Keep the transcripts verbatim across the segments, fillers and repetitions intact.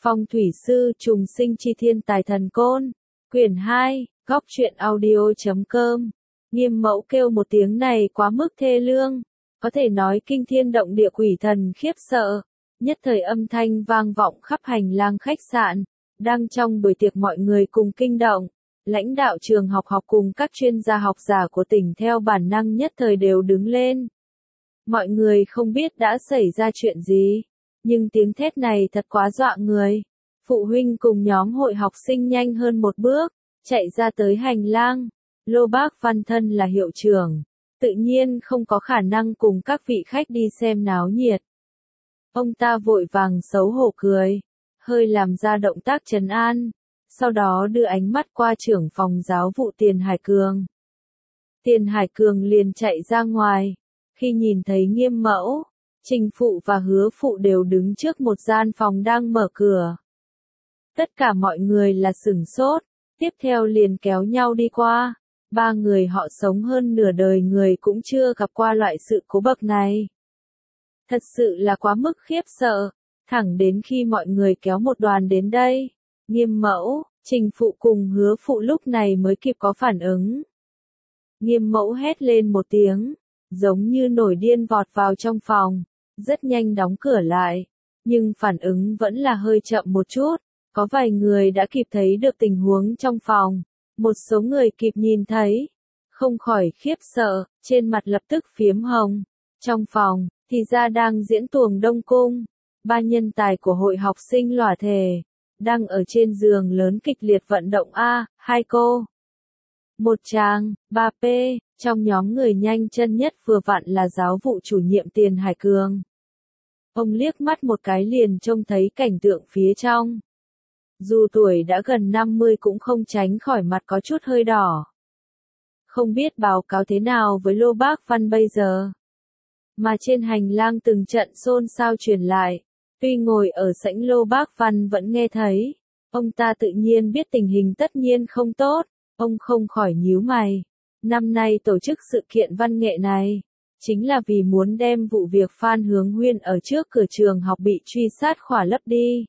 Phong thủy sư trùng sinh chi thiên tài thần côn. Quyển hai, góc truyện audio chấm com. Nghiêm Mẫu kêu một tiếng này quá mức thê lương, có thể nói kinh thiên động địa, quỷ thần khiếp sợ. Nhất thời âm thanh vang vọng khắp hành lang khách sạn. Đang trong buổi tiệc mọi người cùng kinh động. Lãnh đạo trường học học cùng các chuyên gia học giả của tỉnh theo bản năng nhất thời đều đứng lên. Mọi người không biết đã xảy ra chuyện gì, nhưng tiếng thét này thật quá dọa người. Phụ huynh cùng nhóm hội học sinh nhanh hơn một bước, chạy ra tới hành lang. Lô Bác Văn thân là hiệu trưởng, tự nhiên không có khả năng cùng các vị khách đi xem náo nhiệt. Ông ta vội vàng xấu hổ cười, hơi làm ra động tác trấn an, sau đó đưa ánh mắt qua trưởng phòng giáo vụ Tiền Hải Cường. Tiền Hải Cường liền chạy ra ngoài, khi nhìn thấy Nghiêm Mẫu, Trình Phụ và Hứa Phụ đều đứng trước một gian phòng đang mở cửa. Tất cả mọi người là sửng sốt, tiếp theo liền kéo nhau đi qua. Ba người họ sống hơn nửa đời người cũng chưa gặp qua loại sự cố bậc này. Thật sự là quá mức khiếp sợ, thẳng đến khi mọi người kéo một đoàn đến đây, Nghiêm Mẫu, Trình Phụ cùng Hứa Phụ lúc này mới kịp có phản ứng. Nghiêm Mẫu hét lên một tiếng, giống như nổi điên vọt vào trong phòng, rất nhanh đóng cửa lại, nhưng phản ứng vẫn là hơi chậm một chút. Có vài người đã kịp thấy được tình huống trong phòng, một số người kịp nhìn thấy, không khỏi khiếp sợ, trên mặt lập tức phiếm hồng. Trong phòng, thì ra đang diễn tuồng Đông Cung, ba nhân tài của hội học sinh lỏa thề, đang ở trên giường lớn kịch liệt vận động a, hai cô. Một chàng, ba P, trong nhóm người nhanh chân nhất vừa vặn là giáo vụ chủ nhiệm Tiền Hải Cường. Ông liếc mắt một cái liền trông thấy cảnh tượng phía trong. Dù tuổi đã gần năm mươi cũng không tránh khỏi mặt có chút hơi đỏ. Không biết báo cáo thế nào với Lô Bác Văn bây giờ. Mà trên hành lang từng trận xôn xao truyền lại. Tuy ngồi ở sảnh Lô Bác Văn vẫn nghe thấy. Ông ta tự nhiên biết tình hình tất nhiên không tốt. Ông không khỏi nhíu mày. Năm nay tổ chức sự kiện văn nghệ này, chính là vì muốn đem vụ việc Phan Hướng Huyên ở trước cửa trường học bị truy sát khỏa lấp đi.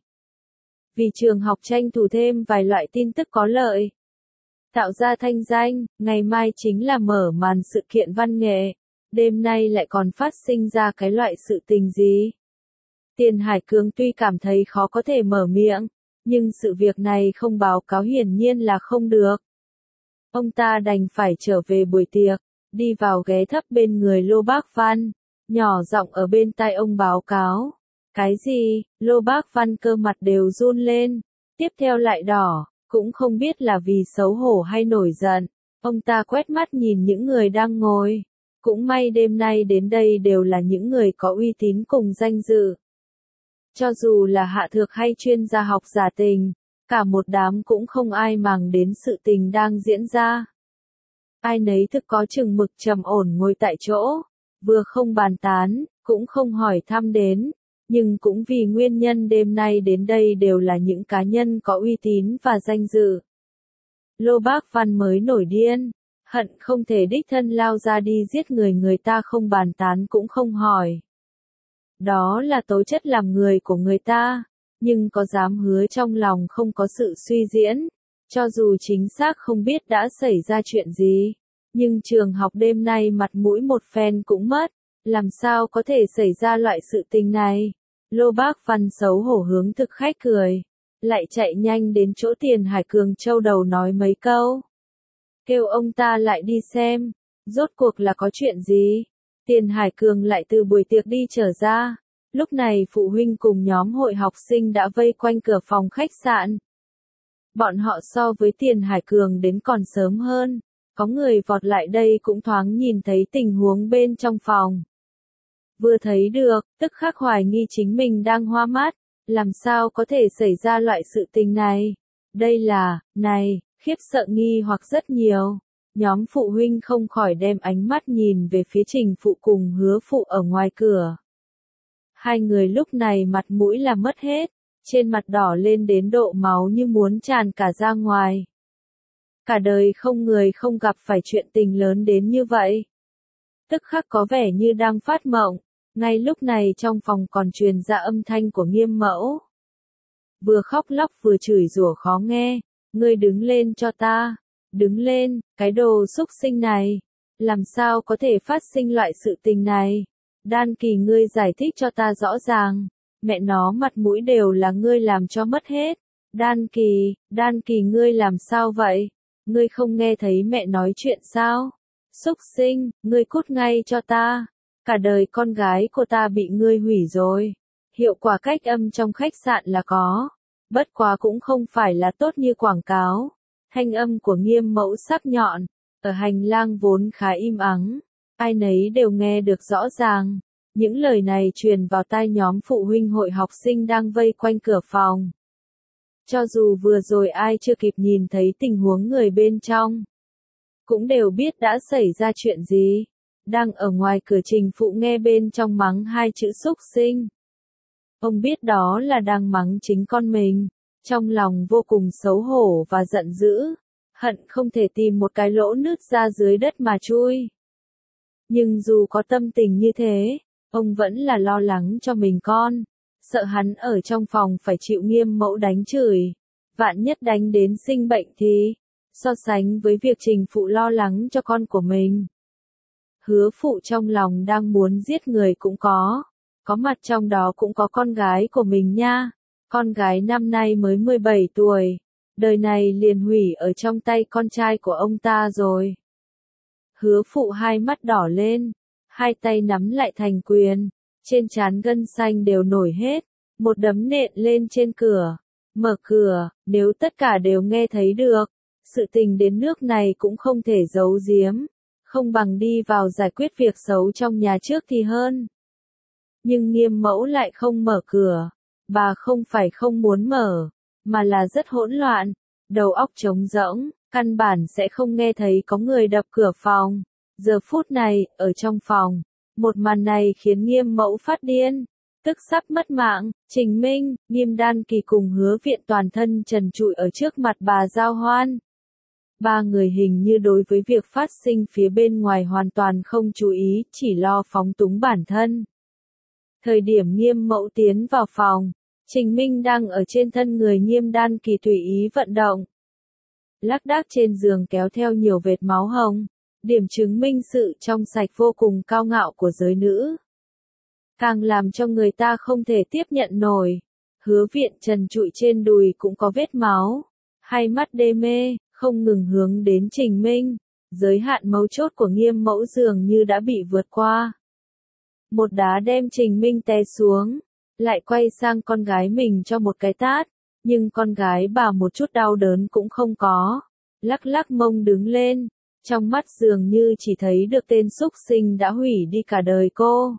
Vì trường học tranh thủ thêm vài loại tin tức có lợi, tạo ra thanh danh, ngày mai chính là mở màn sự kiện văn nghệ, đêm nay lại còn phát sinh ra cái loại sự tình gì. Tiền Hải Cường tuy cảm thấy khó có thể mở miệng, nhưng sự việc này không báo cáo hiển nhiên là không được. Ông ta đành phải trở về buổi tiệc, đi vào ghé thấp bên người Lô Bác Văn, nhỏ giọng ở bên tai ông báo cáo. Cái gì? Lô Bác Văn cơ mặt đều run lên, tiếp theo lại đỏ, cũng không biết là vì xấu hổ hay nổi giận. Ông ta quét mắt nhìn những người đang ngồi. Cũng may đêm nay đến đây đều là những người có uy tín cùng danh dự. Cho dù là hạ thược hay chuyên gia học giả tình, cả một đám cũng không ai màng đến sự tình đang diễn ra. Ai nấy thực có chừng mực trầm ổn ngồi tại chỗ, vừa không bàn tán, cũng không hỏi thăm đến. Nhưng cũng vì nguyên nhân đêm nay đến đây đều là những cá nhân có uy tín và danh dự. Lô Bác Văn mới nổi điên, hận không thể đích thân lao ra đi giết người, người ta không bàn tán cũng không hỏi. Đó là tố chất làm người của người ta, nhưng có dám hứa trong lòng không có sự suy diễn, cho dù chính xác không biết đã xảy ra chuyện gì, nhưng trường học đêm nay mặt mũi một phen cũng mất, làm sao có thể xảy ra loại sự tình này. Lô Bác Văn xấu hổ hướng thực khách cười, lại chạy nhanh đến chỗ Tiền Hải Cường châu đầu nói mấy câu. Kêu ông ta lại đi xem, rốt cuộc là có chuyện gì. Tiền Hải Cường lại từ buổi tiệc đi trở ra, lúc này phụ huynh cùng nhóm hội học sinh đã vây quanh cửa phòng khách sạn. Bọn họ so với Tiền Hải Cường đến còn sớm hơn, có người vọt lại đây cũng thoáng nhìn thấy tình huống bên trong phòng. Vừa thấy được, tức khắc hoài nghi chính mình đang hoa mắt, làm sao có thể xảy ra loại sự tình này. Đây là, này, khiếp sợ nghi hoặc rất nhiều. Nhóm phụ huynh không khỏi đem ánh mắt nhìn về phía Trình Phụ cùng Hứa Phụ ở ngoài cửa. Hai người lúc này mặt mũi là mất hết, trên mặt đỏ lên đến độ máu như muốn tràn cả ra ngoài. Cả đời không người không gặp phải chuyện tình lớn đến như vậy. Tức khắc có vẻ như đang phát mộng. Ngay lúc này trong phòng còn truyền ra âm thanh của Nghiêm Mẫu. vừa khóc lóc vừa chửi rủa khó nghe, ngươi đứng lên cho ta, đứng lên, cái đồ xúc sinh này, làm sao có thể phát sinh loại sự tình này, Đan Kỳ ngươi giải thích cho ta rõ ràng, mẹ nó mặt mũi đều là ngươi làm cho mất hết, Đan Kỳ, Đan Kỳ ngươi làm sao vậy, ngươi không nghe thấy mẹ nói chuyện sao, xúc sinh, ngươi cút ngay cho ta, cả đời con gái của ta bị ngươi hủy rồi, hiệu quả cách âm trong khách sạn là có, bất quá cũng không phải là tốt như quảng cáo, thanh âm của Nghiêm Mẫu sắc nhọn, ở hành lang vốn khá im ắng, ai nấy đều nghe được rõ ràng, những lời này truyền vào tai nhóm phụ huynh hội học sinh đang vây quanh cửa phòng. Cho dù vừa rồi ai chưa kịp nhìn thấy tình huống người bên trong, cũng đều biết đã xảy ra chuyện gì. Đang ở ngoài cửa Trình Phụ nghe bên trong mắng hai chữ xúc sinh. Ông biết đó là đang mắng chính con mình, trong lòng vô cùng xấu hổ và giận dữ, hận không thể tìm một cái lỗ nứt ra dưới đất mà chui. Nhưng dù có tâm tình như thế, ông vẫn là lo lắng cho mình con, sợ hắn ở trong phòng phải chịu Nghiêm Mẫu đánh chửi, vạn nhất đánh đến sinh bệnh thì, so sánh với việc Trình Phụ lo lắng cho con của mình. Hứa Phụ trong lòng đang muốn giết người cũng có, có mặt trong đó cũng có con gái của mình nha, con gái năm nay mới mười bảy tuổi, đời này liền hủy ở trong tay con trai của ông ta rồi. Hứa Phụ hai mắt đỏ lên, hai tay nắm lại thành quyền, trên trán gân xanh đều nổi hết, một đấm nện lên trên cửa, mở cửa, nếu tất cả đều nghe thấy được, sự tình đến nước này cũng không thể giấu giếm, không bằng đi vào giải quyết việc xấu trong nhà trước thì hơn. Nhưng Nghiêm Mẫu lại không mở cửa, bà không phải không muốn mở, mà là rất hỗn loạn, đầu óc trống rỗng, căn bản sẽ không nghe thấy có người đập cửa phòng. Giờ phút này, ở trong phòng, một màn này khiến Nghiêm Mẫu phát điên, tức sắp mất mạng, Trình Minh, Nghiêm Đan Kỳ cùng Hứa Viện toàn thân trần trụi ở trước mặt bà giao hoan. Ba người hình như đối với việc phát sinh phía bên ngoài hoàn toàn không chú ý, chỉ lo phóng túng bản thân. Thời điểm Nghiêm Mẫu tiến vào phòng, Trình Minh đang ở trên thân người Nghiêm Đan Kỳ tùy ý vận động. Lác đác trên giường kéo theo nhiều vệt máu hồng, điểm chứng minh sự trong sạch vô cùng cao ngạo của giới nữ. Càng làm cho người ta không thể tiếp nhận nổi. Hứa Viện trần trụi trên đùi cũng có vết máu, hai mắt đê mê, không ngừng hướng đến Trình Minh. Giới hạn mấu chốt của Nghiêm Mẫu dường như đã bị vượt qua. Một đá đem Trình Minh té xuống, lại quay sang con gái mình cho một cái tát, nhưng con gái bà một chút đau đớn cũng không có, lắc lắc mông đứng lên, trong mắt dường như chỉ thấy được tên xúc sinh đã hủy đi cả đời cô.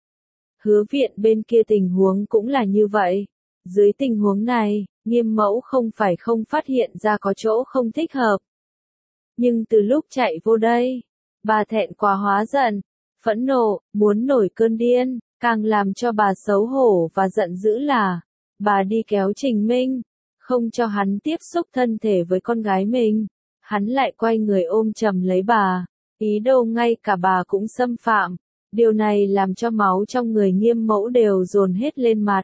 Hứa Viện bên kia tình huống cũng là như vậy, dưới tình huống này, Nghiêm Mẫu không phải không phát hiện ra có chỗ không thích hợp. Nhưng từ lúc chạy vô đây, bà thẹn quá hóa giận, phẫn nộ, muốn nổi cơn điên, càng làm cho bà xấu hổ và giận dữ là, bà đi kéo Trình Minh, không cho hắn tiếp xúc thân thể với con gái mình, hắn lại quay người ôm chầm lấy bà, ý đồ ngay cả bà cũng xâm phạm, điều này làm cho máu trong người Nghiêm Mẫu đều dồn hết lên mặt.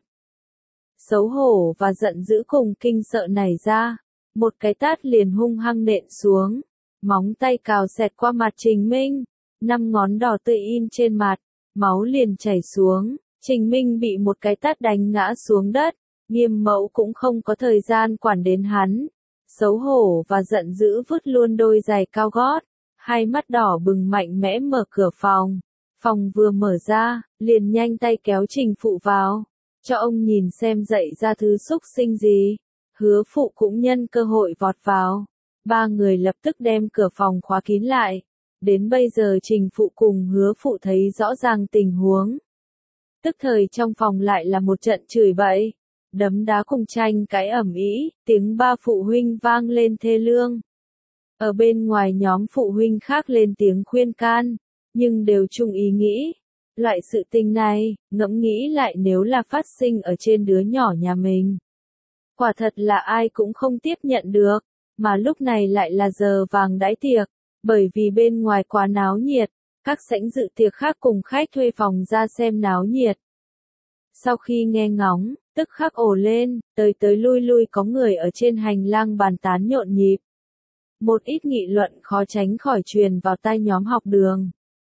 Xấu hổ và giận dữ cùng kinh sợ nảy ra, một cái tát liền hung hăng nện xuống, móng tay cào xẹt qua mặt Trình Minh, năm ngón đỏ tươi in trên mặt, máu liền chảy xuống, Trình Minh bị một cái tát đánh ngã xuống đất, Nghiêm Mẫu cũng không có thời gian quản đến hắn, xấu hổ và giận dữ vứt luôn đôi giày cao gót, hai mắt đỏ bừng mạnh mẽ mở cửa phòng, phòng vừa mở ra, liền nhanh tay kéo Trình Phụ vào, cho ông nhìn xem dậy ra thứ xúc sinh gì. Hứa Phụ cũng nhân cơ hội vọt vào, ba người lập tức đem cửa phòng khóa kín lại. Đến bây giờ Trình Phụ cùng Hứa Phụ thấy rõ ràng tình huống. Tức thời trong phòng lại là một trận chửi bậy, đấm đá cùng tranh cãi ầm ĩ, tiếng ba phụ huynh vang lên thê lương. Ở bên ngoài nhóm phụ huynh khác lên tiếng khuyên can, nhưng đều chung ý nghĩ. Loại sự tình này, ngẫm nghĩ lại nếu là phát sinh ở trên đứa nhỏ nhà mình. Quả thật là ai cũng không tiếp nhận được, mà lúc này lại là giờ vàng đãi tiệc, bởi vì bên ngoài quá náo nhiệt, các sảnh dự tiệc khác cùng khách thuê phòng ra xem náo nhiệt. Sau khi nghe ngóng, tức khắc ồ lên, tới tới lui lui có người ở trên hành lang bàn tán nhộn nhịp. Một ít nghị luận khó tránh khỏi truyền vào tai nhóm học đường.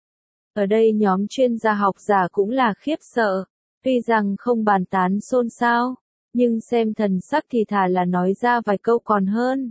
Ở đây nhóm chuyên gia học giả cũng là khiếp sợ, tuy rằng không bàn tán xôn xao, nhưng xem thần sắc thì thà là nói ra vài câu còn hơn.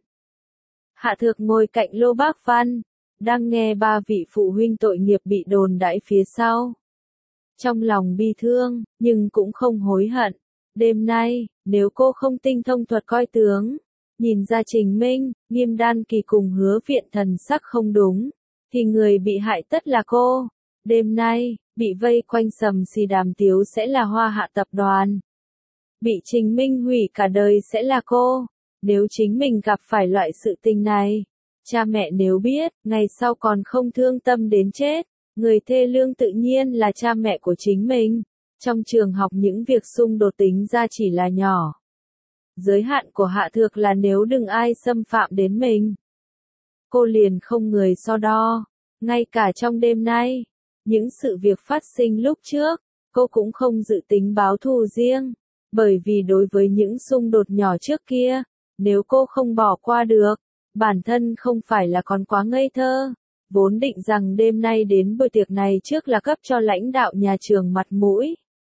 Hạ Thược ngồi cạnh Lô Bác Văn, đang nghe ba vị phụ huynh tội nghiệp bị đồn đãi phía sau. Trong lòng bi thương, nhưng cũng không hối hận. Đêm nay, nếu cô không tinh thông thuật coi tướng, nhìn ra Trình Minh, Nghiêm Đan Kỳ cùng Hứa Viện thần sắc không đúng, thì người bị hại tất là cô. Đêm nay, bị vây quanh Sầm Xì Đàm Tiếu sẽ là Hoa Hạ tập đoàn. Bị Trình Minh hủy cả đời sẽ là cô. Nếu chính mình gặp phải loại sự tình này, cha mẹ nếu biết, ngày sau còn không thương tâm đến chết, người thê lương tự nhiên là cha mẹ của chính mình. Trong trường học những việc xung đột tính ra chỉ là nhỏ. Giới hạn của Hạ Thược là nếu đừng ai xâm phạm đến mình. Cô liền không người so đo. Ngay cả trong đêm nay, những sự việc phát sinh lúc trước, cô cũng không dự tính báo thù riêng. Bởi vì đối với những xung đột nhỏ trước kia, nếu cô không bỏ qua được, bản thân không phải là còn quá ngây thơ. Vốn định rằng đêm nay đến buổi tiệc này trước là cấp cho lãnh đạo nhà trường mặt mũi.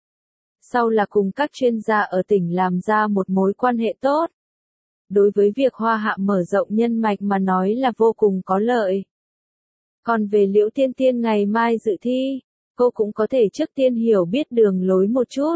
Sau là cùng các chuyên gia ở tỉnh làm ra một mối quan hệ tốt. Đối với việc Hoa Hạ mở rộng nhân mạch mà nói là vô cùng có lợi. Còn về Liễu Tiên Tiên ngày mai dự thi, cô cũng có thể trước tiên hiểu biết đường lối một chút.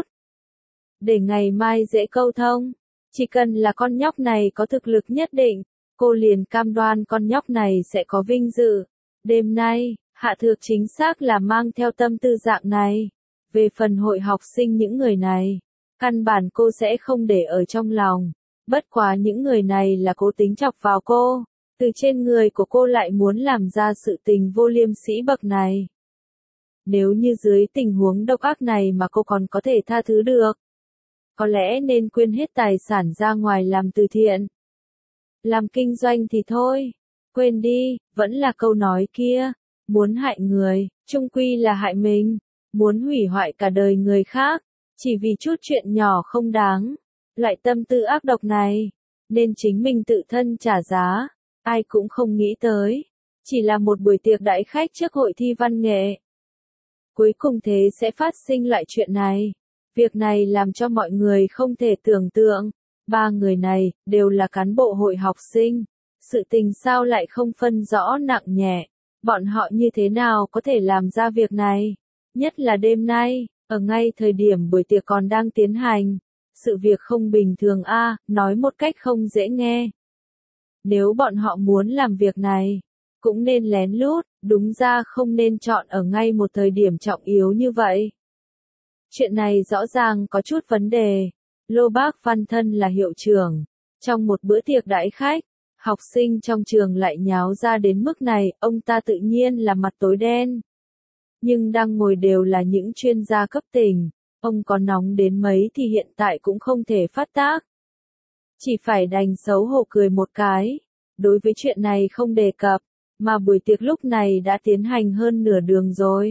Để ngày mai dễ câu thông, chỉ cần là con nhóc này có thực lực nhất định, cô liền cam đoan con nhóc này sẽ có vinh dự. Đêm nay, Hạ Thược chính xác là mang theo tâm tư dạng này. Về phần hội học sinh những người này, căn bản cô sẽ không để ở trong lòng. Bất quá những người này là cố tính chọc vào cô, từ trên người của cô lại muốn làm ra sự tình vô liêm sỉ bậc này. Nếu như dưới tình huống độc ác này mà cô còn có thể tha thứ được, có lẽ nên quyên hết tài sản ra ngoài làm từ thiện. Làm kinh doanh thì thôi, quên đi, vẫn là câu nói kia, muốn hại người, chung quy là hại mình. Muốn hủy hoại cả đời người khác, chỉ vì chút chuyện nhỏ không đáng. Loại tâm tư ác độc này, nên chính mình tự thân trả giá, ai cũng không nghĩ tới. Chỉ là một buổi tiệc đãi khách trước hội thi văn nghệ. Cuối cùng thế sẽ phát sinh loại chuyện này. Việc này làm cho mọi người không thể tưởng tượng. Ba người này, đều là cán bộ hội học sinh. Sự tình sao lại không phân rõ nặng nhẹ. Bọn họ như thế nào có thể làm ra việc này? Nhất là đêm nay, ở ngay thời điểm buổi tiệc còn đang tiến hành. Sự việc không bình thường a, à, nói một cách không dễ nghe. Nếu bọn họ muốn làm việc này, cũng nên lén lút, đúng ra không nên chọn ở ngay một thời điểm trọng yếu như vậy. Chuyện này rõ ràng có chút vấn đề. Lô Bác Văn thân là hiệu trưởng. Trong một bữa tiệc đãi khách, học sinh trong trường lại nháo ra đến mức này, ông ta tự nhiên là mặt tối đen. Nhưng đang ngồi đều là những chuyên gia cấp tỉnh, ông có nóng đến mấy thì hiện tại cũng không thể phát tác. Chỉ phải đành xấu hổ cười một cái, đối với chuyện này không đề cập, mà buổi tiệc lúc này đã tiến hành hơn nửa đường rồi.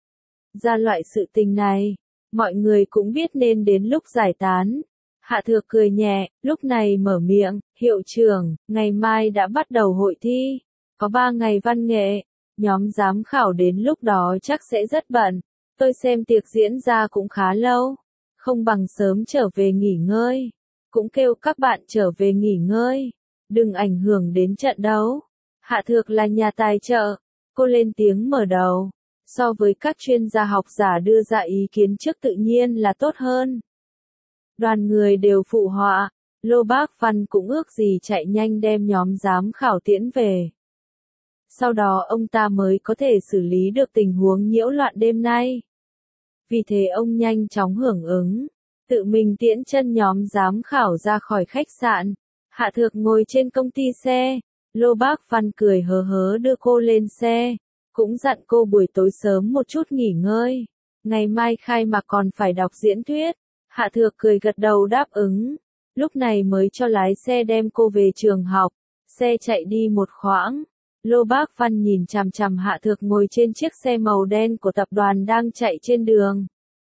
Ra loại sự tình này, mọi người cũng biết nên đến lúc giải tán. Hạ Thược cười nhẹ, lúc này mở miệng, hiệu trưởng, ngày mai đã bắt đầu hội thi, có ba ngày văn nghệ. Nhóm giám khảo đến lúc đó chắc sẽ rất bận, tôi xem tiệc diễn ra cũng khá lâu, không bằng sớm trở về nghỉ ngơi, cũng kêu các bạn trở về nghỉ ngơi, đừng ảnh hưởng đến trận đấu. Hạ Thược là nhà tài trợ, cô lên tiếng mở đầu, so với các chuyên gia học giả đưa ra ý kiến trước tự nhiên là tốt hơn. Đoàn người đều phụ họa, Lô Bác Văn cũng ước gì chạy nhanh đem nhóm giám khảo tiễn về. Sau đó ông ta mới có thể xử lý được tình huống nhiễu loạn đêm nay. Vì thế ông nhanh chóng hưởng ứng, tự mình tiễn chân nhóm giám khảo ra khỏi khách sạn. Hạ Thược ngồi trên công ty xe, Lô Bác Văn cười hớ hớ đưa cô lên xe, cũng dặn cô buổi tối sớm một chút nghỉ ngơi. Ngày mai khai mạc còn phải đọc diễn thuyết. Hạ Thược cười gật đầu đáp ứng, lúc này mới cho lái xe đem cô về trường học. Xe chạy đi một khoảng. Lô Bác Văn nhìn chằm chằm Hạ Thược ngồi trên chiếc xe màu đen của tập đoàn đang chạy trên đường.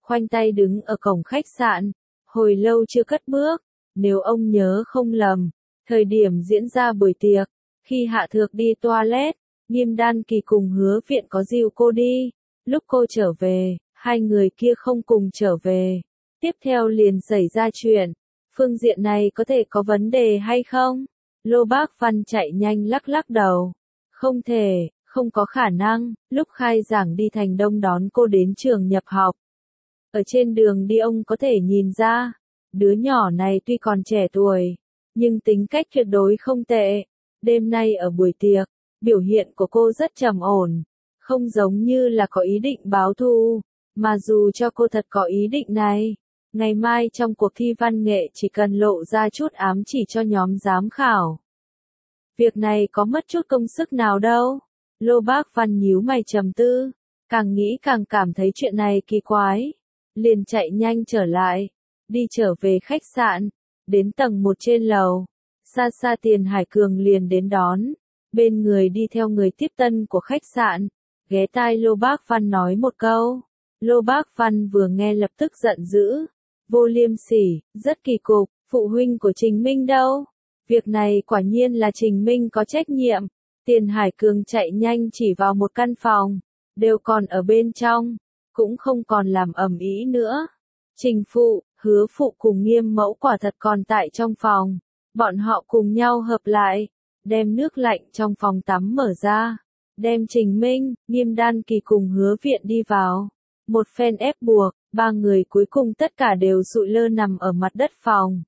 khoanh tay đứng ở cổng khách sạn, hồi lâu chưa cất bước. Nếu ông nhớ không lầm, thời điểm diễn ra buổi tiệc, khi Hạ Thược đi toilet, Nghiêm Đan Kỳ cùng Hứa Viện có dìu cô đi. Lúc cô trở về, hai người kia không cùng trở về. Tiếp theo liền xảy ra chuyện. Phương diện này có thể có vấn đề hay không? Lô Bác Văn chạy nhanh lắc lắc đầu. Không thể, không có khả năng. Lúc khai giảng đi Thành Đông đón cô đến trường nhập học. Ở trên đường đi ông có thể nhìn ra, đứa nhỏ này tuy còn trẻ tuổi, nhưng tính cách tuyệt đối không tệ. Đêm nay ở buổi tiệc, biểu hiện của cô rất trầm ổn, không giống như là có ý định báo thù, mà dù cho cô thật có ý định này, ngày mai trong cuộc thi văn nghệ chỉ cần lộ ra chút ám chỉ cho nhóm giám khảo. Việc này có mất chút công sức nào đâu. Lô Bác Văn nhíu mày trầm tư, càng nghĩ càng cảm thấy chuyện này kỳ quái, liền chạy nhanh trở lại, đi trở về khách sạn, đến tầng một trên lầu. Xa xa Tiền Hải Cường liền đến đón, bên người đi theo người tiếp tân của khách sạn, ghé tai Lô Bác Văn nói một câu. Lô Bác Văn vừa nghe lập tức giận dữ, vô liêm sỉ, rất kỳ cục, phụ huynh của Trình Minh đâu? Việc này quả nhiên là Trình Minh có trách nhiệm. Tiền Hải Cường chạy nhanh chỉ vào một căn phòng, đều còn ở bên trong, cũng không còn làm ầm ĩ nữa. Trình phụ, Hứa phụ cùng Nghiêm mẫu quả thật còn tại trong phòng. Bọn họ cùng nhau hợp lại, đem nước lạnh trong phòng tắm mở ra, đem Trình Minh, Nghiêm Đan Kỳ cùng Hứa Viện đi vào. Một phen ép buộc, ba người cuối cùng tất cả đều sụi lơ nằm ở mặt đất phòng.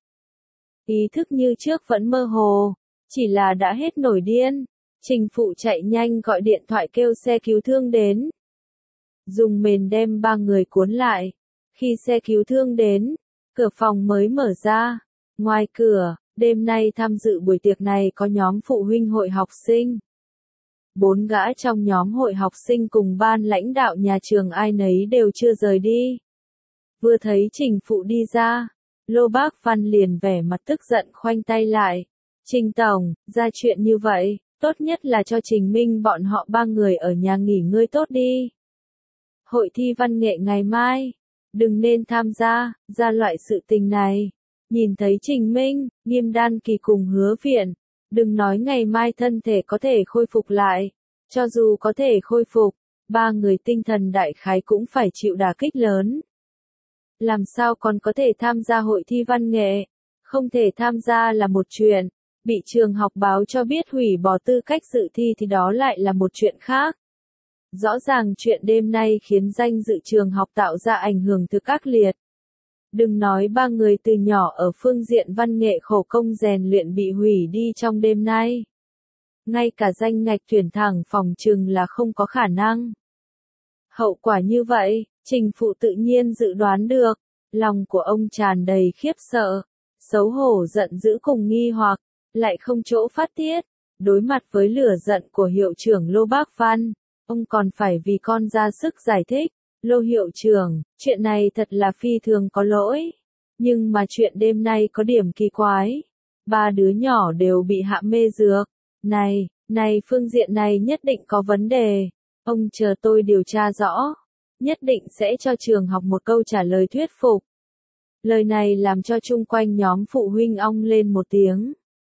Ý thức như trước vẫn mơ hồ, chỉ là đã hết nổi điên. Trình phụ chạy nhanh gọi điện thoại kêu xe cứu thương đến. Dùng mền đem ba người cuốn lại. Khi xe cứu thương đến, cửa phòng mới mở ra. Ngoài cửa, đêm nay tham dự buổi tiệc này có nhóm phụ huynh hội học sinh. Bốn gã trong nhóm hội học sinh cùng ban lãnh đạo nhà trường ai nấy đều chưa rời đi. Vừa thấy Trình phụ đi ra, Lô Bác Văn liền vẻ mặt tức giận khoanh tay lại. Trình tổng, ra chuyện như vậy, tốt nhất là cho Trình Minh bọn họ ba người ở nhà nghỉ ngơi tốt đi. Hội thi văn nghệ ngày mai, đừng nên tham gia, ra loại sự tình này. Nhìn thấy Trình Minh, Nghiêm Đan Kỳ cùng Hứa Viện, đừng nói ngày mai thân thể có thể khôi phục lại, cho dù có thể khôi phục, ba người tinh thần đại khái cũng phải chịu đả kích lớn. Làm sao còn có thể tham gia hội thi văn nghệ? Không thể tham gia là một chuyện, bị trường học báo cho biết hủy bỏ tư cách dự thi thì đó lại là một chuyện khác. Rõ ràng chuyện đêm nay khiến danh dự trường học tạo ra ảnh hưởng thực ác liệt. Đừng nói ba người từ nhỏ ở phương diện văn nghệ khổ công rèn luyện bị hủy đi trong đêm nay. Ngay cả danh ngạch tuyển thẳng phòng trường là không có khả năng. Hậu quả như vậy, Trình phụ tự nhiên dự đoán được, lòng của ông tràn đầy khiếp sợ, xấu hổ giận dữ cùng nghi hoặc, lại không chỗ phát tiết. Đối mặt với lửa giận của hiệu trưởng Lô Bác Văn, ông còn phải vì con ra sức giải thích. Lô hiệu trưởng, chuyện này thật là phi thường có lỗi. Nhưng mà chuyện đêm nay có điểm kỳ quái. Ba đứa nhỏ đều bị hạ mê dược. Này, này phương diện này nhất định có vấn đề. Ông chờ tôi điều tra rõ. Nhất định sẽ cho trường học một câu trả lời thuyết phục. Lời này làm cho chung quanh nhóm phụ huynh ong lên một tiếng.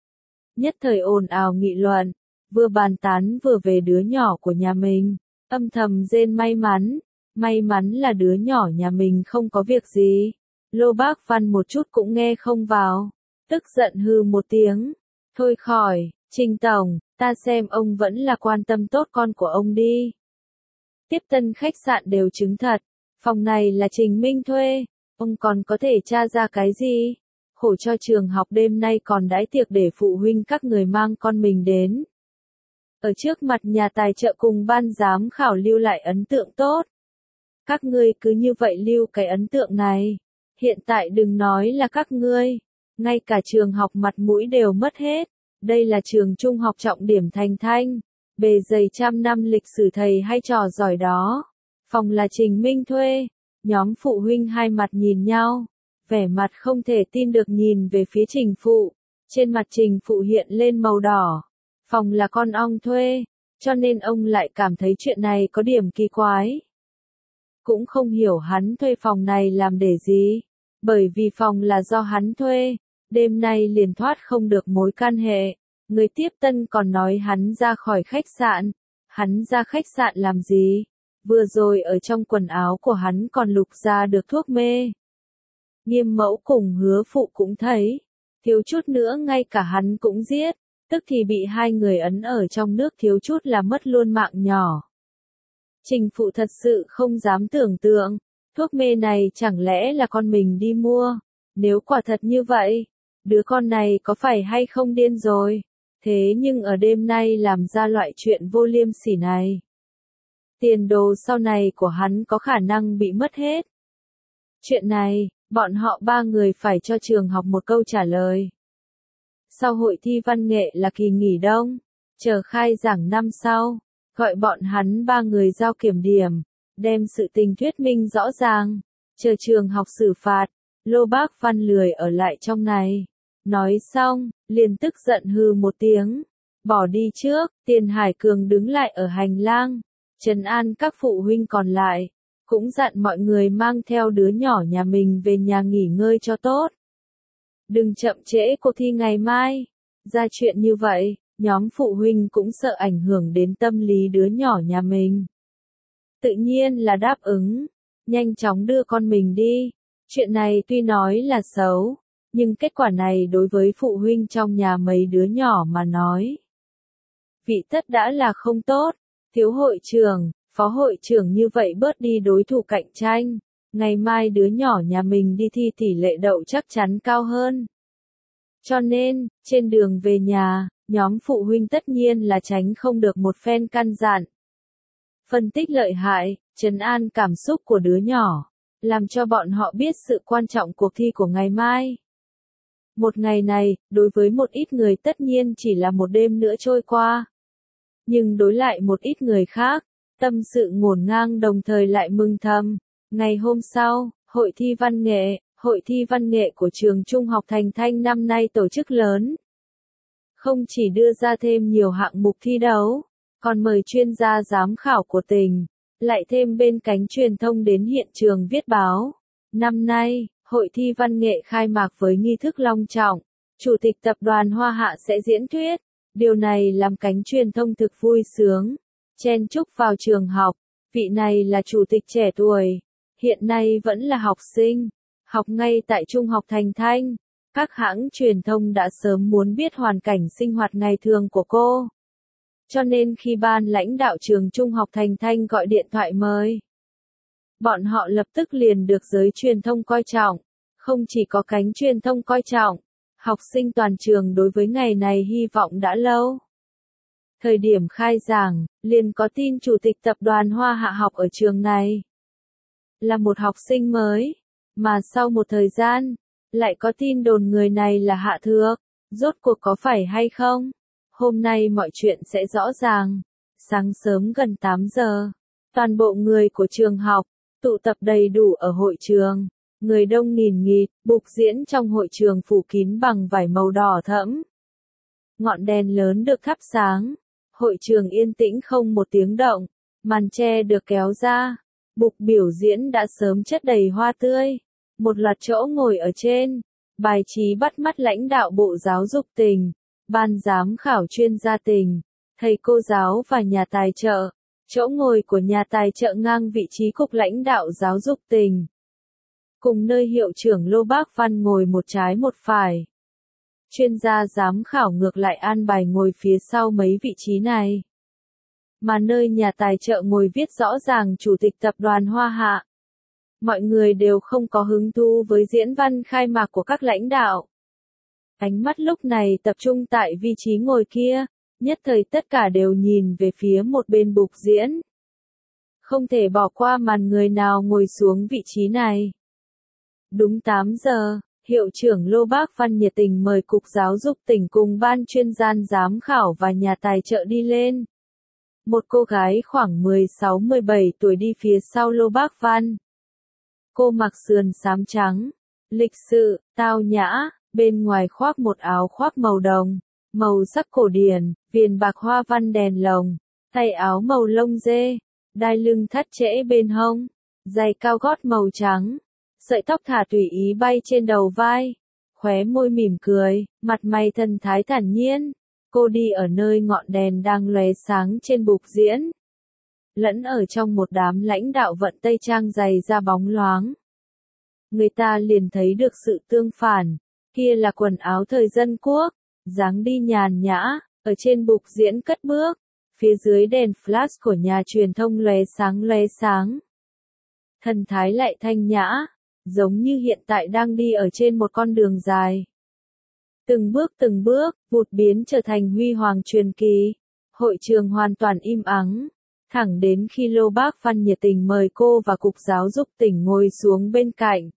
Nhất thời ồn ào nghị luận, vừa bàn tán vừa về đứa nhỏ của nhà mình, âm thầm rên may mắn. May mắn là đứa nhỏ nhà mình không có việc gì. Lô Bác Văn một chút cũng nghe không vào, tức giận hừ một tiếng. Thôi khỏi, Trình tổng, ta xem ông vẫn là quan tâm tốt con của ông đi. Tiếp tân khách sạn đều chứng thật, phòng này là Trình Minh thuê, ông còn có thể tra ra cái gì? Khổ cho trường học đêm nay còn đãi tiệc để phụ huynh các người mang con mình đến. Ở trước mặt nhà tài trợ cùng ban giám khảo lưu lại ấn tượng tốt. Các ngươi cứ như vậy lưu cái ấn tượng này. Hiện tại đừng nói là các ngươi, ngay cả trường học mặt mũi đều mất hết. Đây là trường trung học trọng điểm Thành Thanh, bề dày trăm năm lịch sử thầy hay trò giỏi đó. Phòng là Trình Minh thuê. Nhóm phụ huynh hai mặt nhìn nhau, vẻ mặt không thể tin được nhìn về phía Trình phụ. Trên mặt Trình phụ hiện lên màu đỏ. Phòng là con ong thuê, cho nên ông lại cảm thấy chuyện này có điểm kỳ quái. cũng không hiểu hắn thuê phòng này làm để gì. Bởi vì phòng là do hắn thuê, đêm nay liền thoát không được mối can hệ. Người tiếp tân còn nói hắn ra khỏi khách sạn. Hắn ra khách sạn làm gì? Vừa rồi ở trong quần áo của hắn còn lục ra được thuốc mê. Nghiêm Mẫu cùng Hứa Phụ cũng thấy, thiếu chút nữa ngay cả hắn cũng giết, tức thì bị hai người ấn ở trong nước thiếu chút là mất luôn mạng nhỏ. Trình Phụ thật sự không dám tưởng tượng, thuốc mê này chẳng lẽ là con mình đi mua, nếu quả thật như vậy, đứa con này có phải hay không điên rồi, thế nhưng ở đêm nay làm ra loại chuyện vô liêm sỉ này. Tiền đồ sau này của hắn có khả năng bị mất hết. Chuyện này, bọn họ ba người phải cho trường học một câu trả lời. Sau hội thi văn nghệ là kỳ nghỉ đông, chờ khai giảng năm sau, gọi bọn hắn ba người giao kiểm điểm, đem sự tình thuyết minh rõ ràng, chờ trường học xử phạt. Lô Bác Văn lười ở lại trong này. Nói xong, liền tức giận hừ một tiếng, bỏ đi trước. Tiền Hải Cường đứng lại ở hành lang, trấn an các phụ huynh còn lại, cũng dặn mọi người mang theo đứa nhỏ nhà mình về nhà nghỉ ngơi cho tốt. Đừng chậm trễ cuộc thi ngày mai. Ra chuyện như vậy, nhóm phụ huynh cũng sợ ảnh hưởng đến tâm lý đứa nhỏ nhà mình. Tự nhiên là đáp ứng, nhanh chóng đưa con mình đi. Chuyện này tuy nói là xấu, nhưng kết quả này đối với phụ huynh trong nhà mấy đứa nhỏ mà nói, vị tất đã là không tốt. Thiếu hội trưởng, phó hội trưởng như vậy bớt đi đối thủ cạnh tranh, ngày mai đứa nhỏ nhà mình đi thi tỷ lệ đậu chắc chắn cao hơn. Cho nên, trên đường về nhà, nhóm phụ huynh tất nhiên là tránh không được một phen căn dặn. Phân tích lợi hại, trấn an cảm xúc của đứa nhỏ, làm cho bọn họ biết sự quan trọng cuộc thi của ngày mai. Một ngày này, đối với một ít người tất nhiên chỉ là một đêm nữa trôi qua. Nhưng đối lại một ít người khác, tâm sự ngổn ngang đồng thời lại mừng thầm. Ngày hôm sau, hội thi văn nghệ, hội thi văn nghệ của trường Trung học Thành Thanh năm nay tổ chức lớn. Không chỉ đưa ra thêm nhiều hạng mục thi đấu, còn mời chuyên gia giám khảo của tỉnh, lại thêm bên cánh truyền thông đến hiện trường viết báo. Năm nay, hội thi văn nghệ khai mạc với nghi thức long trọng, Chủ tịch tập đoàn Hoa Hạ sẽ diễn thuyết. Điều này làm cánh truyền thông thực vui sướng, chen chúc vào trường học. Vị này là chủ tịch trẻ tuổi, hiện nay vẫn là học sinh, học ngay tại Trung học Thành Thanh. Các hãng truyền thông đã sớm muốn biết hoàn cảnh sinh hoạt ngày thường của cô. Cho nên khi ban lãnh đạo trường Trung học Thành Thanh gọi điện thoại mời, bọn họ lập tức liền được giới truyền thông coi trọng. Không chỉ có cánh truyền thông coi trọng, học sinh toàn trường đối với ngày này hy vọng đã lâu. Thời điểm khai giảng, liền có tin chủ tịch tập đoàn Hoa Hạ học ở trường này. Là một học sinh mới, mà sau một thời gian, lại có tin đồn người này là Hạ Thược. Rốt cuộc có phải hay không? Hôm nay mọi chuyện sẽ rõ ràng. Sáng sớm gần tám giờ, toàn bộ người của trường học, tụ tập đầy đủ ở hội trường. Người đông nghìn nghịt, bục diễn trong hội trường phủ kín bằng vải màu đỏ thẫm. Ngọn đèn lớn được thắp sáng. Hội trường yên tĩnh không một tiếng động. Màn tre được kéo ra. Bục biểu diễn đã sớm chất đầy hoa tươi. Một loạt chỗ ngồi ở trên. Bài trí bắt mắt lãnh đạo Bộ Giáo dục tỉnh, ban giám khảo chuyên gia tỉnh, thầy cô giáo và nhà tài trợ. Chỗ ngồi của nhà tài trợ ngang vị trí cục lãnh đạo giáo dục tỉnh. Cùng nơi hiệu trưởng Lô Bác Văn ngồi một trái một phải. Chuyên gia giám khảo ngược lại an bài ngồi phía sau mấy vị trí này. Mà nơi nhà tài trợ ngồi viết rõ ràng Chủ tịch Tập đoàn Hoa Hạ. Mọi người đều không có hứng thú với diễn văn khai mạc của các lãnh đạo. Ánh mắt lúc này tập trung tại vị trí ngồi kia, nhất thời tất cả đều nhìn về phía một bên bục diễn. Không thể bỏ qua màn người nào ngồi xuống vị trí này. Đúng tám giờ, hiệu trưởng Lô Bác Văn nhiệt tình mời Cục Giáo dục tỉnh cùng ban chuyên gian giám khảo và nhà tài trợ đi lên. Một cô gái khoảng mười sáu mười bảy tuổi đi phía sau Lô Bác Văn. Cô mặc sườn xám trắng, lịch sự, tao nhã, bên ngoài khoác một áo khoác màu đồng, màu sắc cổ điển, viền bạc hoa văn đèn lồng, tay áo màu lông dê, đai lưng thắt trễ bên hông, giày cao gót màu trắng, sợi tóc thả tùy ý bay trên đầu vai, khóe môi mỉm cười, mặt mày thần thái thản nhiên. Cô đi ở nơi ngọn đèn đang lóe sáng trên bục diễn, lẫn ở trong một đám lãnh đạo vận tây trang dày da bóng loáng. Người ta liền thấy được sự tương phản, kia là quần áo thời dân quốc, dáng đi nhàn nhã, ở trên bục diễn cất bước, phía dưới đèn flash của nhà truyền thông lóe sáng lóe sáng. Thần thái lại thanh nhã, giống như hiện tại đang đi ở trên một con đường dài. Từng bước từng bước, vụt biến trở thành huy hoàng truyền kỳ. Hội trường hoàn toàn im ắng, thẳng đến khi Lô Bác Văn nhiệt tình mời cô và Cục Giáo dục tỉnh ngồi xuống bên cạnh.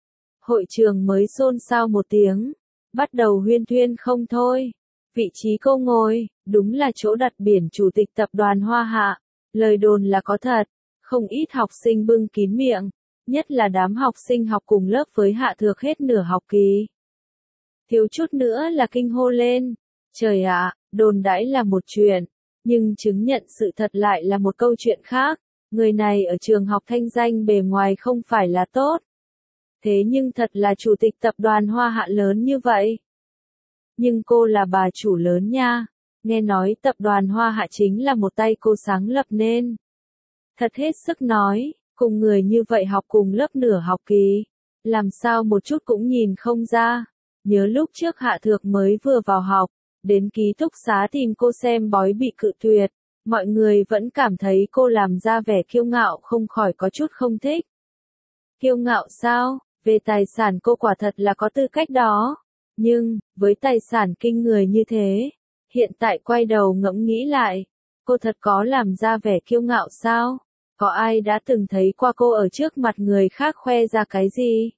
Hội trường mới xôn xao một tiếng, bắt đầu huyên thuyên không thôi. Vị trí cô ngồi, đúng là chỗ đặt biển chủ tịch tập đoàn Hoa Hạ. Lời đồn là có thật, không ít học sinh bưng kín miệng, nhất là đám học sinh học cùng lớp với Hạ Thược hết nửa học kỳ. Thiếu chút nữa là kinh hô lên. Trời ạ, đồn đãi là một chuyện, nhưng chứng nhận sự thật lại là một câu chuyện khác. Người này ở trường học thanh danh bề ngoài không phải là tốt. Thế nhưng thật là chủ tịch tập đoàn Hoa Hạ lớn như vậy. Nhưng cô là bà chủ lớn nha. Nghe nói tập đoàn Hoa Hạ chính là một tay cô sáng lập nên. Thật hết sức nói, cùng người như vậy học cùng lớp nửa học kỳ. Làm sao một chút cũng nhìn không ra. Nhớ lúc trước Hạ Thược mới vừa vào học, đến ký túc xá tìm cô xem bói bị cự tuyệt, mọi người vẫn cảm thấy cô làm ra vẻ kiêu ngạo không khỏi có chút không thích. Kiêu ngạo sao? Về tài sản cô quả thật là có tư cách đó. Nhưng, với tài sản kinh người như thế, hiện tại quay đầu ngẫm nghĩ lại, cô thật có làm ra vẻ kiêu ngạo sao? Có ai đã từng thấy qua cô ở trước mặt người khác khoe ra cái gì?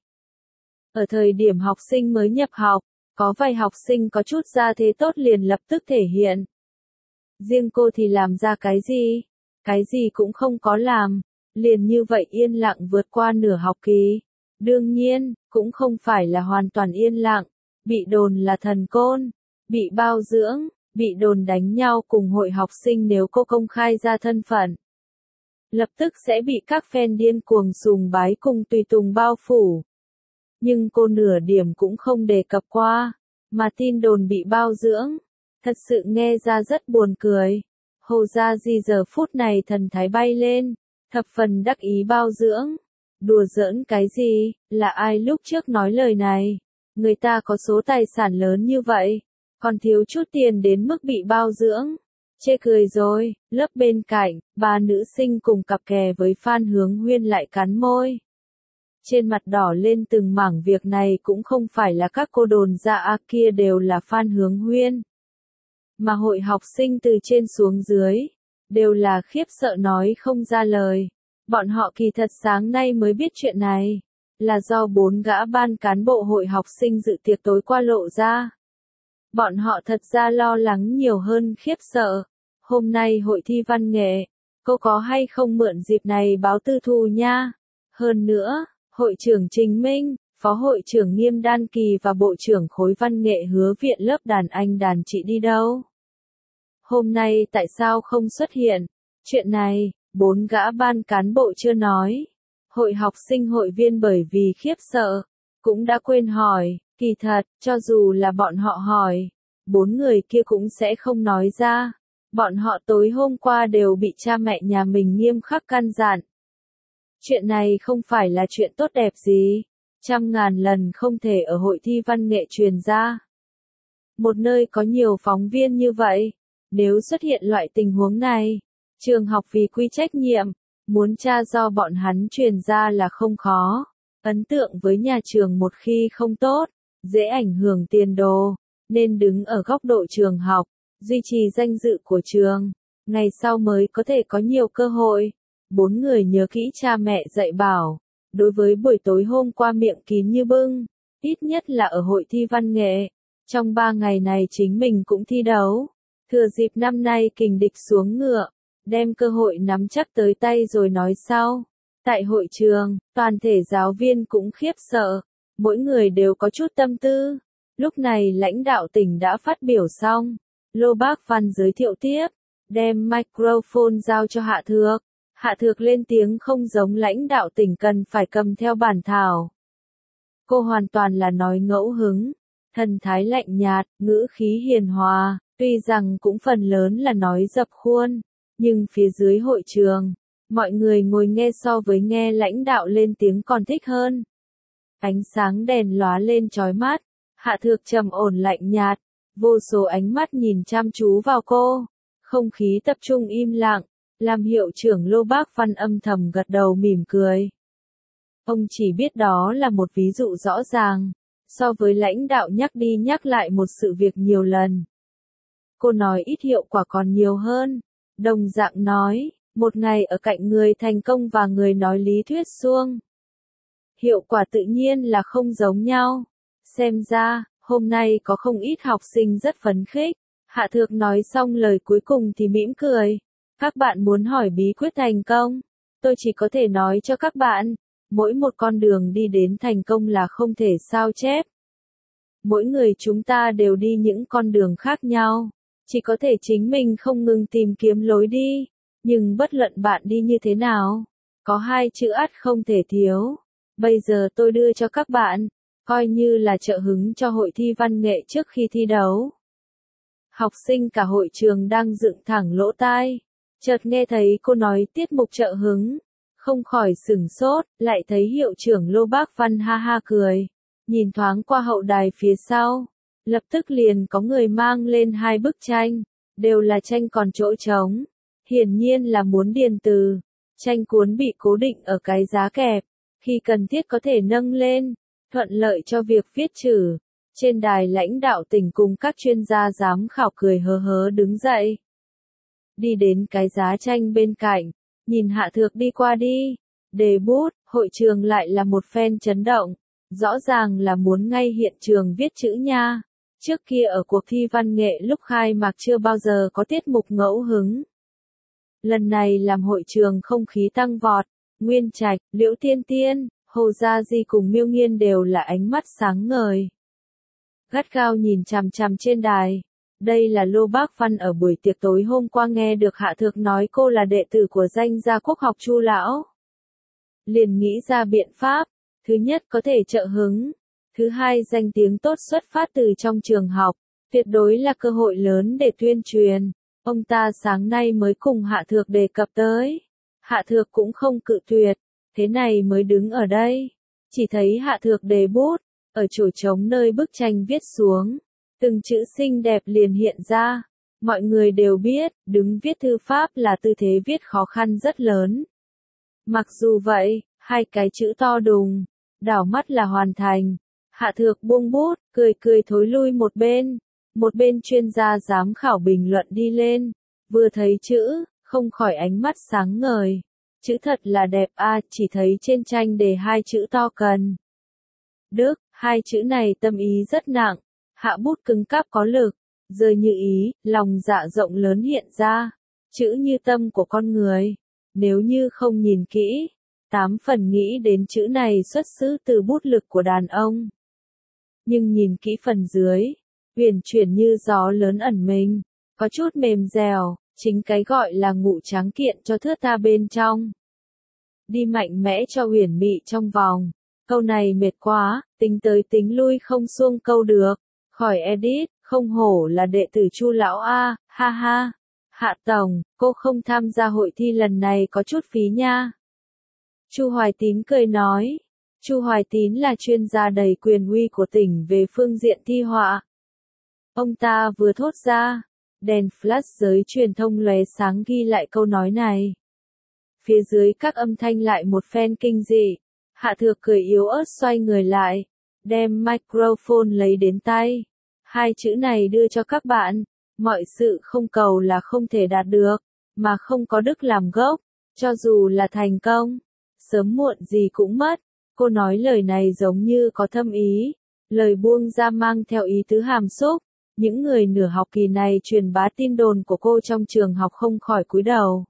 Ở thời điểm học sinh mới nhập học, có vài học sinh có chút gia thế tốt liền lập tức thể hiện. Riêng cô thì làm ra cái gì? Cái gì cũng không có làm, liền như vậy yên lặng vượt qua nửa học kỳ. Đương nhiên, cũng không phải là hoàn toàn yên lặng, bị đồn là thần côn, bị bao dưỡng, bị đồn đánh nhau cùng hội học sinh nếu cô công khai ra thân phận. Lập tức sẽ bị các fan điên cuồng sùng bái cùng tùy tùng bao phủ. Nhưng cô nửa điểm cũng không đề cập qua, mà tin đồn bị bao dưỡng, thật sự nghe ra rất buồn cười. Hồ Gia Di giờ phút này thần thái bay lên, thập phần đắc ý bao dưỡng. Đùa giỡn cái gì, là ai lúc trước nói lời này? Người ta có số tài sản lớn như vậy, còn thiếu chút tiền đến mức bị bao dưỡng. Chê cười rồi, lớp bên cạnh, ba nữ sinh cùng cặp kè với Phan Hướng Huyên lại cắn môi. Trên mặt đỏ lên từng mảng, việc này cũng không phải là các cô đồn ra à kia đều là Phan Hướng Huyên. Mà hội học sinh từ trên xuống dưới, đều là khiếp sợ nói không ra lời. Bọn họ kỳ thật sáng nay mới biết chuyện này, là do bốn gã ban cán bộ hội học sinh dự tiệc tối qua lộ ra. Bọn họ thật ra lo lắng nhiều hơn khiếp sợ. Hôm nay hội thi văn nghệ, cô có hay không mượn dịp này báo tư thù nha? Hơn nữa, hội trưởng Trình Minh, phó hội trưởng Nghiêm Đan Kỳ và bộ trưởng khối văn nghệ Hứa Viện lớp đàn anh đàn chị đi đâu? Hôm nay tại sao không xuất hiện? Chuyện này, bốn gã ban cán bộ chưa nói. Hội học sinh hội viên bởi vì khiếp sợ, cũng đã quên hỏi. Kỳ thật, cho dù là bọn họ hỏi, bốn người kia cũng sẽ không nói ra. Bọn họ tối hôm qua đều bị cha mẹ nhà mình nghiêm khắc căn dặn. Chuyện này không phải là chuyện tốt đẹp gì, trăm ngàn lần không thể ở hội thi văn nghệ truyền ra. Một nơi có nhiều phóng viên như vậy, nếu xuất hiện loại tình huống này, trường học vì quy trách nhiệm, muốn tra do bọn hắn truyền ra là không khó. Ấn tượng với nhà trường một khi không tốt, dễ ảnh hưởng tiền đồ, nên đứng ở góc độ trường học, duy trì danh dự của trường, ngày sau mới có thể có nhiều cơ hội. Bốn người nhớ kỹ cha mẹ dạy bảo, đối với buổi tối hôm qua miệng kín như bưng, ít nhất là ở hội thi văn nghệ, trong ba ngày này chính mình cũng thi đấu, thừa dịp năm nay kình địch xuống ngựa, đem cơ hội nắm chắc tới tay rồi nói sau. Tại hội trường, toàn thể giáo viên cũng khiếp sợ, mỗi người đều có chút tâm tư. Lúc này lãnh đạo tỉnh đã phát biểu xong, Lô Bác Văn giới thiệu tiếp, đem microphone giao cho Hạ Thược. Hạ Thược lên tiếng không giống lãnh đạo tỉnh cần phải cầm theo bản thảo. Cô hoàn toàn là nói ngẫu hứng, thần thái lạnh nhạt, ngữ khí hiền hòa, tuy rằng cũng phần lớn là nói dập khuôn, nhưng phía dưới hội trường, mọi người ngồi nghe so với nghe lãnh đạo lên tiếng còn thích hơn. Ánh sáng đèn lóa lên chói mắt, Hạ Thược trầm ổn lạnh nhạt, vô số ánh mắt nhìn chăm chú vào cô, không khí tập trung im lặng, làm hiệu trưởng Lô Bác Văn âm thầm gật đầu mỉm cười. Ông chỉ biết đó là một ví dụ rõ ràng, so với lãnh đạo nhắc đi nhắc lại một sự việc nhiều lần. Cô nói ít hiệu quả còn nhiều hơn, đồng dạng nói, một ngày ở cạnh người thành công và người nói lý thuyết suông. Hiệu quả tự nhiên là không giống nhau. Xem ra, hôm nay có không ít học sinh rất phấn khích. Hạ Thược nói xong lời cuối cùng thì mỉm cười. Các bạn muốn hỏi bí quyết thành công? Tôi chỉ có thể nói cho các bạn, mỗi một con đường đi đến thành công là không thể sao chép. Mỗi người chúng ta đều đi những con đường khác nhau, chỉ có thể chính mình không ngừng tìm kiếm lối đi, nhưng bất luận bạn đi như thế nào, có hai chữ ắt không thể thiếu. Bây giờ tôi đưa cho các bạn, coi như là trợ hứng cho hội thi văn nghệ trước khi thi đấu. Học sinh cả hội trường đang dựng thẳng lỗ tai, chợt nghe thấy cô nói tiết mục trợ hứng, không khỏi sửng sốt, lại thấy hiệu trưởng Lô Bác Văn ha ha cười, nhìn thoáng qua hậu đài phía sau, lập tức liền có người mang lên hai bức tranh, đều là tranh còn chỗ trống, hiển nhiên là muốn điền từ, tranh cuốn bị cố định ở cái giá kẹp, khi cần thiết có thể nâng lên, thuận lợi cho việc viết chữ. Trên đài lãnh đạo tỉnh cùng các chuyên gia giám khảo cười hớ hớ đứng dậy. Đi đến cái giá tranh bên cạnh, nhìn Hạ Thược đi qua đi, đề bút, hội trường lại là một phen chấn động, rõ ràng là muốn ngay hiện trường viết chữ nha. Trước kia ở cuộc thi văn nghệ lúc khai mạc chưa bao giờ có tiết mục ngẫu hứng. Lần này làm hội trường không khí tăng vọt, Nguyên Trạch, Liễu Tiên Tiên, Hồ Gia Di cùng Miêu Nghiên đều là ánh mắt sáng ngời. Gắt gao nhìn chằm chằm trên đài. Đây là Lô Bác Văn ở buổi tiệc tối hôm qua nghe được Hạ Thược nói cô là đệ tử của danh gia quốc học Chu lão. Liền nghĩ ra biện pháp, thứ nhất có thể trợ hứng, thứ hai danh tiếng tốt xuất phát từ trong trường học, tuyệt đối là cơ hội lớn để tuyên truyền. Ông ta sáng nay mới cùng Hạ Thược đề cập tới. Hạ Thược cũng không cự tuyệt, thế này mới đứng ở đây. Chỉ thấy Hạ Thược đề bút, ở chỗ trống nơi bức tranh viết xuống. Từng chữ xinh đẹp liền hiện ra. Mọi người đều biết, đứng viết thư pháp là tư thế viết khó khăn rất lớn. Mặc dù vậy, hai cái chữ to đùng, đảo mắt là hoàn thành. Hạ Thược buông bút, cười cười thối lui một bên. Một bên chuyên gia giám khảo bình luận đi lên. Vừa thấy chữ, không khỏi ánh mắt sáng ngời. Chữ thật là đẹp a, chỉ thấy trên tranh đề hai chữ to cần. Đức, hai chữ này tâm ý rất nặng. Hạ bút cứng cáp có lực, rơi như ý, lòng dạ rộng lớn hiện ra, chữ như tâm của con người. Nếu như không nhìn kỹ, tám phần nghĩ đến chữ này xuất xứ từ bút lực của đàn ông. Nhưng nhìn kỹ phần dưới, huyền chuyển như gió lớn ẩn mình, có chút mềm dẻo, chính cái gọi là ngụ tráng kiện cho thướt tha bên trong. Đi mạnh mẽ cho huyền mị trong vòng, câu này mệt quá, tính tới tính lui không xuông câu được. Khỏi edit, không hổ là đệ tử Chu lão a, ha ha. Hạ tổng, cô không tham gia hội thi lần này có chút phí nha. Chu Hoài Tín cười nói. Chu Hoài Tín là chuyên gia đầy quyền uy của tỉnh về phương diện thi họa. Ông ta vừa thốt ra, đèn flash giới truyền thông lóe sáng ghi lại câu nói này. Phía dưới các âm thanh lại một phen kinh dị. Hạ Thược cười yếu ớt xoay người lại, đem microphone lấy đến tay. Hai chữ này đưa cho các bạn, mọi sự không cầu là không thể đạt được, mà không có đức làm gốc, cho dù là thành công, sớm muộn gì cũng mất. Cô nói lời này giống như có thâm ý, lời buông ra mang theo ý tứ hàm xúc. Những người nửa học kỳ này truyền bá tin đồn của cô trong trường học không khỏi cúi đầu.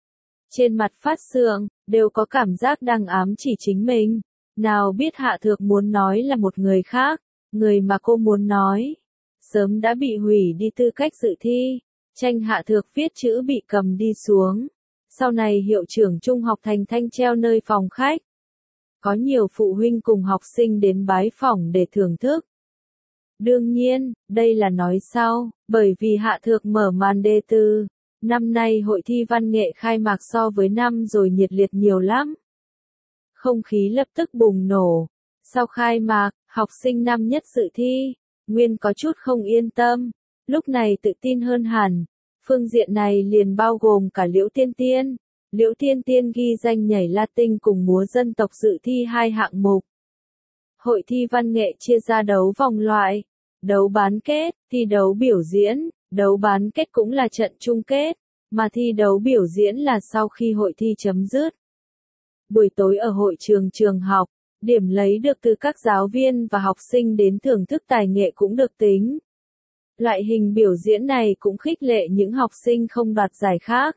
Trên mặt phát sượng, đều có cảm giác đang ám chỉ chính mình. Nào biết Hạ Thược muốn nói là một người khác, người mà cô muốn nói. Sớm đã bị hủy đi tư cách dự thi, tranh Hạ Thược viết chữ bị cầm đi xuống. Sau này hiệu trưởng trung học Thành Thanh treo nơi phòng khách. Có nhiều phụ huynh cùng học sinh đến bái phỏng để thưởng thức. Đương nhiên, đây là nói sau, bởi vì Hạ Thược mở màn đề từ. Năm nay hội thi văn nghệ khai mạc so với năm rồi nhiệt liệt nhiều lắm. Không khí lập tức bùng nổ. Sau khai mạc, học sinh năm nhất dự thi, nguyên có chút không yên tâm, lúc này tự tin hơn hẳn. Phương diện này liền bao gồm cả Liễu Tiên Tiên. Liễu Tiên Tiên ghi danh nhảy Latin cùng múa dân tộc dự thi hai hạng mục. Hội thi văn nghệ chia ra đấu vòng loại, đấu bán kết, thi đấu biểu diễn, đấu bán kết cũng là trận chung kết, mà thi đấu biểu diễn là sau khi hội thi chấm dứt. Buổi tối ở hội trường trường học, điểm lấy được từ các giáo viên và học sinh đến thưởng thức tài nghệ cũng được tính. Loại hình biểu diễn này cũng khích lệ những học sinh không đoạt giải khác.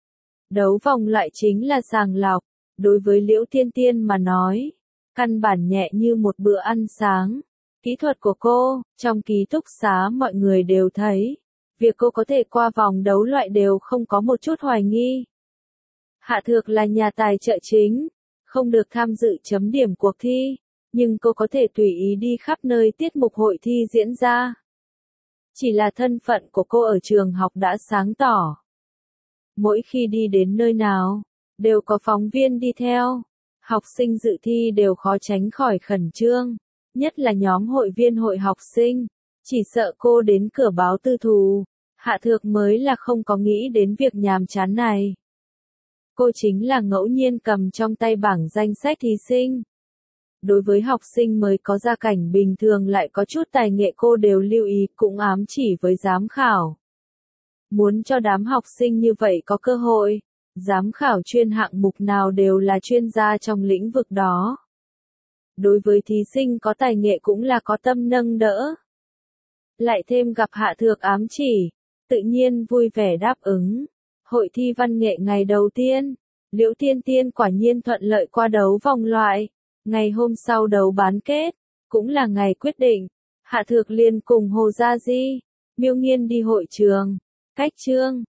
Đấu vòng loại chính là sàng lọc, đối với Liễu Tiên Tiên mà nói, căn bản nhẹ như một bữa ăn sáng. Kỹ thuật của cô, trong ký túc xá mọi người đều thấy, việc cô có thể qua vòng đấu loại đều không có một chút hoài nghi. Hạ Thược là nhà tài trợ chính, không được tham dự chấm điểm cuộc thi, nhưng cô có thể tùy ý đi khắp nơi tiết mục hội thi diễn ra. Chỉ là thân phận của cô ở trường học đã sáng tỏ. Mỗi khi đi đến nơi nào, đều có phóng viên đi theo. Học sinh dự thi đều khó tránh khỏi khẩn trương, nhất là nhóm hội viên hội học sinh. Chỉ sợ cô đến cửa báo tư thù, Hạ Thược mới là không có nghĩ đến việc nhàm chán này. Cô chính là ngẫu nhiên cầm trong tay bảng danh sách thí sinh. Đối với học sinh mới có gia cảnh bình thường lại có chút tài nghệ cô đều lưu ý cũng ám chỉ với giám khảo. Muốn cho đám học sinh như vậy có cơ hội, giám khảo chuyên hạng mục nào đều là chuyên gia trong lĩnh vực đó. Đối với thí sinh có tài nghệ cũng là có tâm nâng đỡ. Lại thêm gặp Hạ Thược ám chỉ, tự nhiên vui vẻ đáp ứng. Hội thi văn nghệ ngày đầu tiên, Liễu Tiên Tiên quả nhiên thuận lợi qua đấu vòng loại. Ngày hôm sau đấu bán kết, cũng là ngày quyết định, Hạ Thược liền cùng Hồ Gia Di, Miêu Nghiên đi hội trường. Cách chương